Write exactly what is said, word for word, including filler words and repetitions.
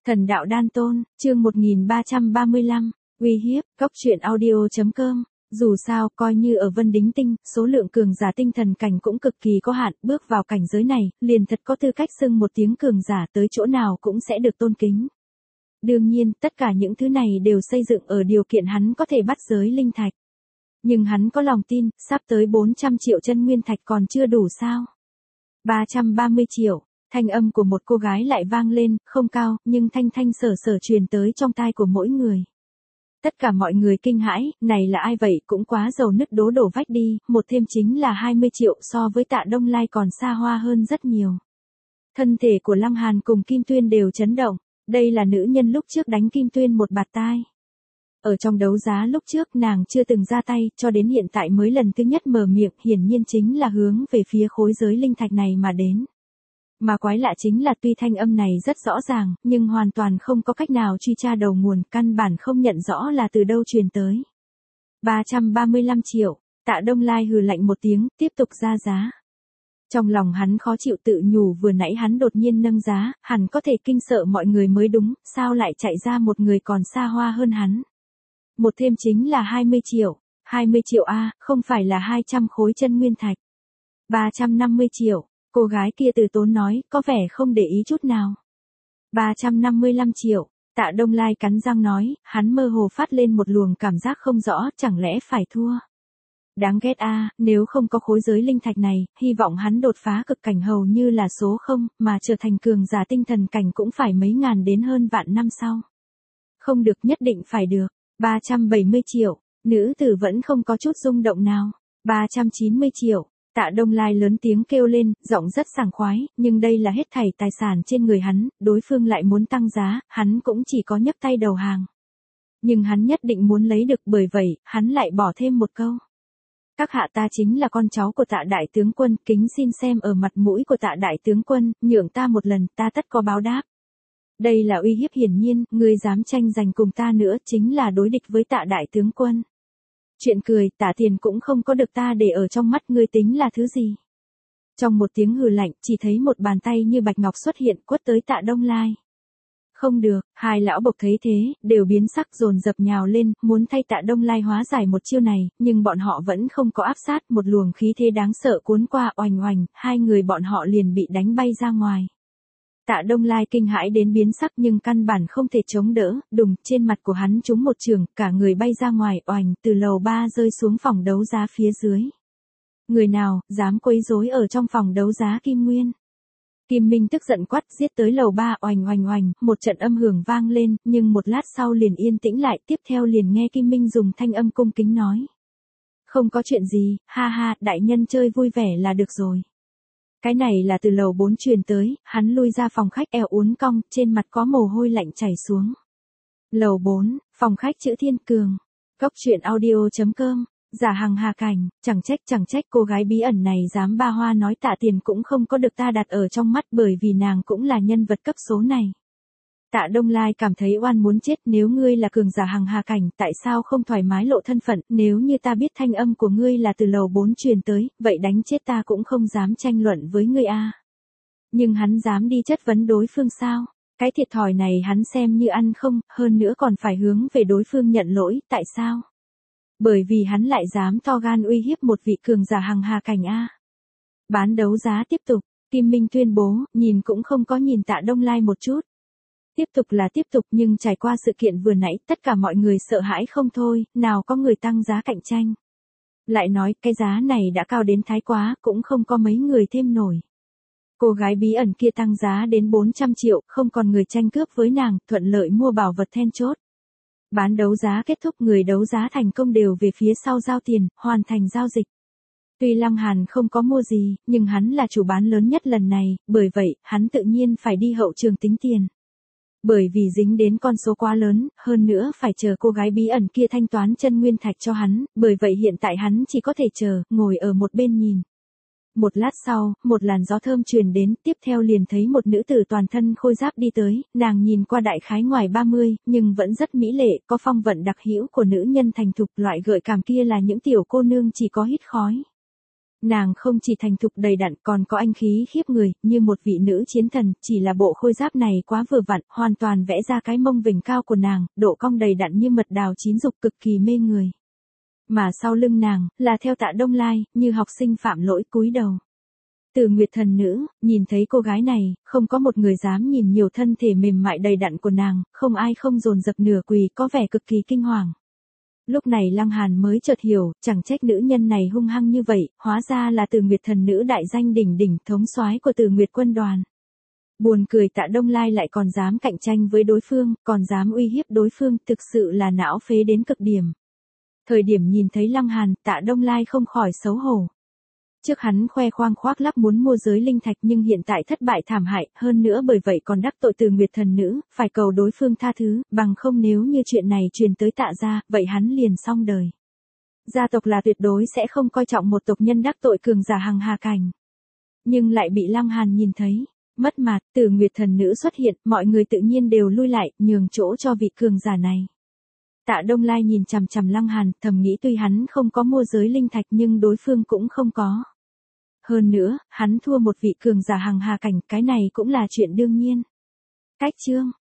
Thần đạo đan tôn, chương một nghìn ba trăm ba mươi lăm, uy hiếp, cốc truyện audio.com. Dù sao, coi như ở Vân Đính Tinh, số lượng cường giả tinh thần cảnh cũng cực kỳ có hạn, bước vào cảnh giới này, liền thật có tư cách xưng một tiếng cường giả, tới chỗ nào cũng sẽ được tôn kính. Đương nhiên, tất cả những thứ này đều xây dựng ở điều kiện hắn có thể bắt giới linh thạch. Nhưng hắn có lòng tin, sắp tới bốn trăm triệu chân nguyên thạch còn chưa đủ sao? ba trăm ba mươi triệu. Thanh âm của một cô gái lại vang lên, không cao, nhưng thanh thanh sở sở truyền tới trong tai của mỗi người. Tất cả mọi người kinh hãi, này là ai vậy, cũng quá giàu nứt đố đổ vách đi, một thêm chính là hai mươi triệu, so với Tạ Đông Lai còn xa hoa hơn rất nhiều. Thân thể của Lăng Hàn cùng Kim Tuyên đều chấn động, đây là nữ nhân lúc trước đánh Kim Tuyên một bạt tai. Ở trong đấu giá lúc trước nàng chưa từng ra tay, cho đến hiện tại mới lần thứ nhất mở miệng, hiển nhiên chính là hướng về phía khối giới linh thạch này mà đến. Mà quái lạ chính là tuy thanh âm này rất rõ ràng, nhưng hoàn toàn không có cách nào truy tra đầu nguồn, căn bản không nhận rõ là từ đâu truyền tới. ba trăm ba mươi lăm triệu, Tạ Đông Lai hừ lạnh một tiếng, tiếp tục ra giá. Trong lòng hắn khó chịu tự nhủ, vừa nãy hắn đột nhiên nâng giá, hẳn có thể kinh sợ mọi người mới đúng, sao lại chạy ra một người còn xa hoa hơn hắn. Một thêm chính là hai mươi triệu, hai mươi triệu a, không phải là hai trăm khối chân nguyên thạch. ba trăm năm mươi triệu. Cô gái kia từ tốn nói, có vẻ không để ý chút nào. ba trăm năm mươi lăm triệu, Tạ Đông Lai cắn răng nói, hắn mơ hồ phát lên một luồng cảm giác không rõ, chẳng lẽ phải thua. Đáng ghét a, nếu không có khối giới linh thạch này, hy vọng hắn đột phá cực cảnh hầu như là số không, mà trở thành cường giả tinh thần cảnh cũng phải mấy ngàn đến hơn vạn năm sau. Không được, nhất định phải được. ba trăm bảy mươi triệu, nữ tử vẫn không có chút rung động nào. ba trăm chín mươi triệu. Tạ Đông Lai lớn tiếng kêu lên, giọng rất sảng khoái, nhưng đây là hết thảy tài sản trên người hắn, đối phương lại muốn tăng giá, hắn cũng chỉ có nhấc tay đầu hàng. Nhưng hắn nhất định muốn lấy được, bởi vậy, hắn lại bỏ thêm một câu. Các hạ, ta chính là con cháu của Tạ đại tướng quân, kính xin xem ở mặt mũi của Tạ đại tướng quân, nhượng ta một lần, ta tất có báo đáp. Đây là uy hiếp hiển nhiên, ngươi dám tranh giành cùng ta nữa, chính là đối địch với Tạ đại tướng quân. Chuyện cười, Tạ Tiền cũng không có được ta để ở trong mắt ngươi tính là thứ gì. Trong một tiếng hừ lạnh, chỉ thấy một bàn tay như bạch ngọc xuất hiện, quất tới Tạ Đông Lai. Không được, hai lão bộc thấy thế, đều biến sắc dồn dập nhào lên, muốn thay Tạ Đông Lai hóa giải một chiêu này, nhưng bọn họ vẫn không có áp sát, một luồng khí thế đáng sợ cuốn qua, oành oành, hai người bọn họ liền bị đánh bay ra ngoài. Tạ Đông Lai kinh hãi đến biến sắc nhưng căn bản không thể chống đỡ, đùng, trên mặt của hắn trúng một trường, cả người bay ra ngoài, oành, từ lầu ba rơi xuống phòng đấu giá phía dưới. Người nào, dám quấy rối ở trong phòng đấu giá Kim Nguyên? Kim Minh tức giận quát, giết tới lầu ba, oành oành oành, một trận âm hưởng vang lên, nhưng một lát sau liền yên tĩnh lại, tiếp theo liền nghe Kim Minh dùng thanh âm cung kính nói. Không có chuyện gì, ha ha, đại nhân chơi vui vẻ là được rồi. Cái này là từ lầu bốn truyền tới, hắn lui ra phòng khách eo uốn cong, trên mặt có mồ hôi lạnh chảy xuống. Lầu bốn, phòng khách chữ Thiên Cường. Cốc truyện audio.com, giả hằng hà cảnh, chẳng trách chẳng trách cô gái bí ẩn này dám ba hoa nói Tạ Tiền cũng không có được ta đặt ở trong mắt, bởi vì nàng cũng là nhân vật cấp số này. Tạ Đông Lai cảm thấy oan muốn chết, nếu ngươi là cường giả hằng hà cảnh, tại sao không thoải mái lộ thân phận, nếu như ta biết thanh âm của ngươi là từ lầu bốn truyền tới, vậy đánh chết ta cũng không dám tranh luận với ngươi a. Nhưng hắn dám đi chất vấn đối phương sao? Cái thiệt thòi này hắn xem như ăn không, hơn nữa còn phải hướng về đối phương nhận lỗi, tại sao? Bởi vì hắn lại dám to gan uy hiếp một vị cường giả hằng hà cảnh a. Bán đấu giá tiếp tục, Kim Minh tuyên bố, nhìn cũng không có nhìn Tạ Đông Lai một chút. Tiếp tục là tiếp tục, nhưng trải qua sự kiện vừa nãy, tất cả mọi người sợ hãi không thôi, nào có người tăng giá cạnh tranh. Lại nói, cái giá này đã cao đến thái quá, cũng không có mấy người thêm nổi. Cô gái bí ẩn kia tăng giá đến bốn trăm triệu, không còn người tranh cướp với nàng, thuận lợi mua bảo vật then chốt. Bán đấu giá kết thúc, người đấu giá thành công đều về phía sau giao tiền, hoàn thành giao dịch. Tuy Lăng Hàn không có mua gì, nhưng hắn là chủ bán lớn nhất lần này, bởi vậy, hắn tự nhiên phải đi hậu trường tính tiền. Bởi vì dính đến con số quá lớn, hơn nữa phải chờ cô gái bí ẩn kia thanh toán chân nguyên thạch cho hắn, bởi vậy hiện tại hắn chỉ có thể chờ, ngồi ở một bên nhìn. Một lát sau, một làn gió thơm truyền đến, tiếp theo liền thấy một nữ tử toàn thân khôi giáp đi tới, nàng nhìn qua đại khái ngoài ba mươi, nhưng vẫn rất mỹ lệ, có phong vận đặc hữu của nữ nhân thành thục, loại gợi cảm kia là những tiểu cô nương chỉ có hít khói. Nàng không chỉ thành thục đầy đặn còn có anh khí khiếp người, như một vị nữ chiến thần, chỉ là bộ khôi giáp này quá vừa vặn, hoàn toàn vẽ ra cái mông vểnh cao của nàng, độ cong đầy đặn như mật đào chín dục cực kỳ mê người. Mà sau lưng nàng, là theo Tạ Đông Lai, như học sinh phạm lỗi cúi đầu. Từ Nguyệt thần nữ, nhìn thấy cô gái này, không có một người dám nhìn nhiều thân thể mềm mại đầy đặn của nàng, không ai không dồn dập nửa quỳ có vẻ cực kỳ kinh hoàng. Lúc này Lăng Hàn mới chợt hiểu, chẳng trách nữ nhân này hung hăng như vậy, hóa ra là Từ Nguyệt thần nữ đại danh đỉnh đỉnh thống soái của Từ Nguyệt quân đoàn. Buồn cười Tạ Đông Lai lại còn dám cạnh tranh với đối phương, còn dám uy hiếp đối phương, thực sự là não phế đến cực điểm. Thời điểm nhìn thấy Lăng Hàn, Tạ Đông Lai không khỏi xấu hổ. Trước hắn khoe khoang khoác lác muốn mua giới linh thạch nhưng hiện tại thất bại thảm hại, hơn nữa bởi vậy còn đắc tội Từ Nguyệt thần nữ, phải cầu đối phương tha thứ, bằng không nếu như chuyện này truyền tới Tạ gia, vậy hắn liền xong đời. Gia tộc là tuyệt đối sẽ không coi trọng một tộc nhân đắc tội cường giả hằng hà cảnh. Nhưng lại bị Lăng Hàn nhìn thấy, mất mặt, Từ Nguyệt thần nữ xuất hiện, mọi người tự nhiên đều lui lại, nhường chỗ cho vị cường giả này. Tạ Đông Lai nhìn chằm chằm Lăng Hàn, thầm nghĩ tuy hắn không có mua giới linh thạch nhưng đối phương cũng không có. Hơn nữa, hắn thua một vị cường giả hằng hà cảnh, cái này cũng là chuyện đương nhiên. Cách chương